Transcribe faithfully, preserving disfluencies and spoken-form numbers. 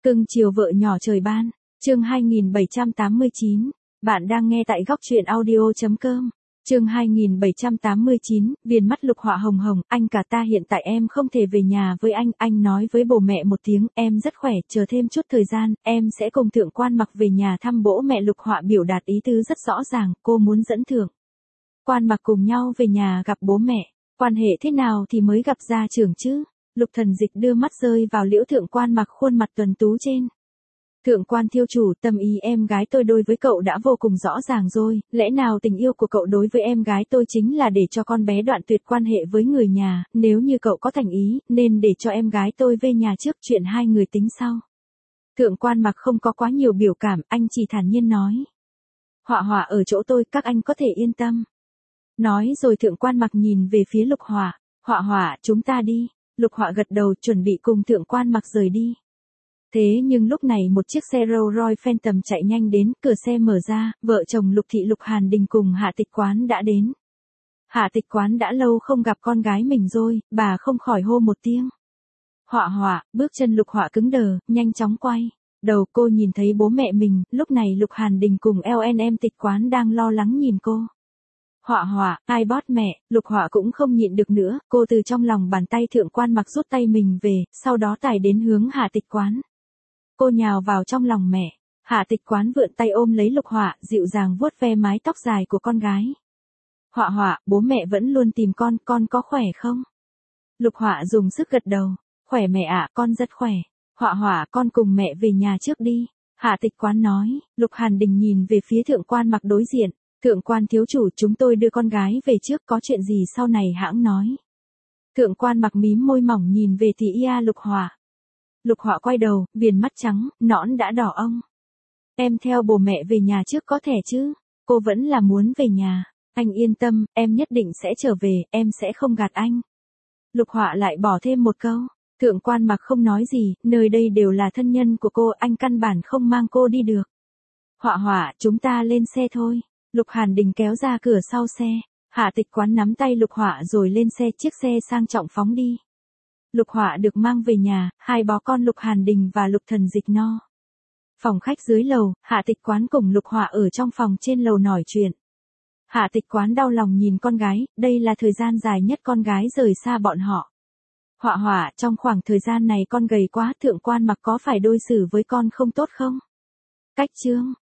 Cưng chiều vợ nhỏ trời ban, chương hai nghìn bảy trăm tám mươi chín, bạn đang nghe tại góc truyện audio chấm com. Chương hai nghìn bảy trăm tám mươi chín, viền mắt Lục Họa hồng hồng, anh cả ta hiện tại em không thể về nhà với anh, anh nói với bố mẹ một tiếng, em rất khỏe, chờ thêm chút thời gian, em sẽ cùng Thượng Quan Mặc về nhà thăm bố mẹ. Lục Họa biểu đạt ý tứ rất rõ ràng, cô muốn dẫn Thượng Quan Mặc cùng nhau về nhà gặp bố mẹ. Quan hệ thế nào thì mới gặp gia trưởng chứ? Lục Thần Dịch đưa mắt rơi vào Liễu Thượng Quan Mặc khuôn mặt tuấn tú trên. Thượng quan thiếu chủ, tâm ý em gái tôi đối với cậu đã vô cùng rõ ràng rồi, lẽ nào tình yêu của cậu đối với em gái tôi chính là để cho con bé đoạn tuyệt quan hệ với người nhà, nếu như cậu có thành ý, nên để cho em gái tôi về nhà trước, chuyện hai người tính sau. Thượng Quan Mặc không có quá nhiều biểu cảm, anh chỉ thản nhiên nói. Họa Họa ở chỗ tôi, các anh có thể yên tâm. Nói rồi Thượng Quan Mặc nhìn về phía Lục Họa, Họa Họa, chúng ta đi. Lục Họa gật đầu chuẩn bị cùng Thượng Quan Mặc rời đi. Thế nhưng lúc này một chiếc xe Rolls Royce Phantom chạy nhanh đến, cửa xe mở ra, vợ chồng Lục Thị Lục Hàn Đình cùng Hạ Tịch Quán đã đến. Hạ Tịch Quán đã lâu không gặp con gái mình rồi, bà không khỏi hô một tiếng. Họa Họa, bước chân Lục Họa cứng đờ, nhanh chóng quay đầu, cô nhìn thấy bố mẹ mình, lúc này Lục Hàn Đình cùng lờ en em Tịch Quán đang lo lắng nhìn cô. Họa Họa, ai bót mẹ? Lục Họa cũng không nhịn được nữa, cô từ trong lòng bàn tay Thượng Quan Mặc rút tay mình về, sau đó tải đến hướng Hạ Tịch Quán. Cô nhào vào trong lòng mẹ. Hạ Tịch Quán vươn tay ôm lấy Lục Họa, dịu dàng vuốt ve mái tóc dài của con gái. Họa Họa, bố mẹ vẫn luôn tìm con, con có khỏe không? Lục Họa dùng sức gật đầu. Khỏe mẹ ạ, con rất khỏe. Họa Họa, con cùng mẹ về nhà trước đi. Hạ Tịch Quán nói. Lục Hàn Đình nhìn về phía Thượng Quan Mặc đối diện. Thượng Quan thiếu chủ, chúng tôi đưa con gái về trước, có chuyện gì sau này hãng nói. Thượng Quan Mặc mím môi mỏng nhìn về thì ia Lục Họa. Lục Họa quay đầu, viền mắt trắng, nõn đã đỏ ong. Em theo bố mẹ về nhà trước có thể chứ? Cô vẫn là muốn về nhà. Anh yên tâm, em nhất định sẽ trở về, em sẽ không gạt anh. Lục Họa lại bỏ thêm một câu. Thượng Quan Mặc không nói gì, nơi đây đều là thân nhân của cô, anh căn bản không mang cô đi được. Họa Họa, chúng ta lên xe thôi. Lục Hàn Đình kéo ra cửa sau xe. Hạ Tịch Quán nắm tay Lục Họa rồi lên xe, chiếc xe sang trọng phóng đi. Lục Họa được mang về nhà, hai bó con Lục Hàn Đình và Lục Thần Dịch no. Phòng khách dưới lầu, Hạ Tịch Quán cùng Lục Họa ở trong phòng trên lầu nói chuyện. Hạ Tịch Quán đau lòng nhìn con gái, đây là thời gian dài nhất con gái rời xa bọn họ. Họa Họa, trong khoảng thời gian này con gầy quá, Thượng Quan Mặc có phải đối xử với con không tốt không? Cách chương